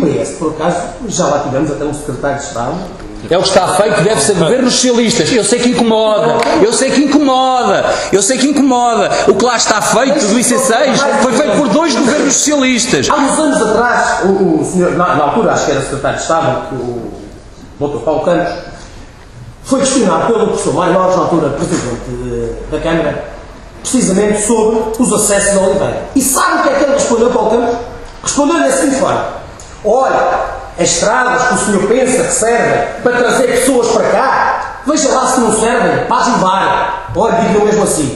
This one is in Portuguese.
PS, por acaso, já lá tivemos até um secretário de Estado. É o que está feito, deve ser governos socialistas. Eu sei que incomoda. O que lá está feito do IC6 foi feito por 2 governos socialistas. Há uns anos atrás, o senhor, na altura acho que era secretário de Estado, o Dr. Paulo Campos, foi questionado pelo professor Mário Alves, na altura presidente da Câmara, precisamente sobre os acessos a Oliveira. E sabe o que é que ele respondeu, Paulo Campos? Respondeu-lhe assim fora: olha, as estradas que o senhor pensa que servem para trazer pessoas para cá, veja lá se não servem para as levar. Olha, digo mesmo assim.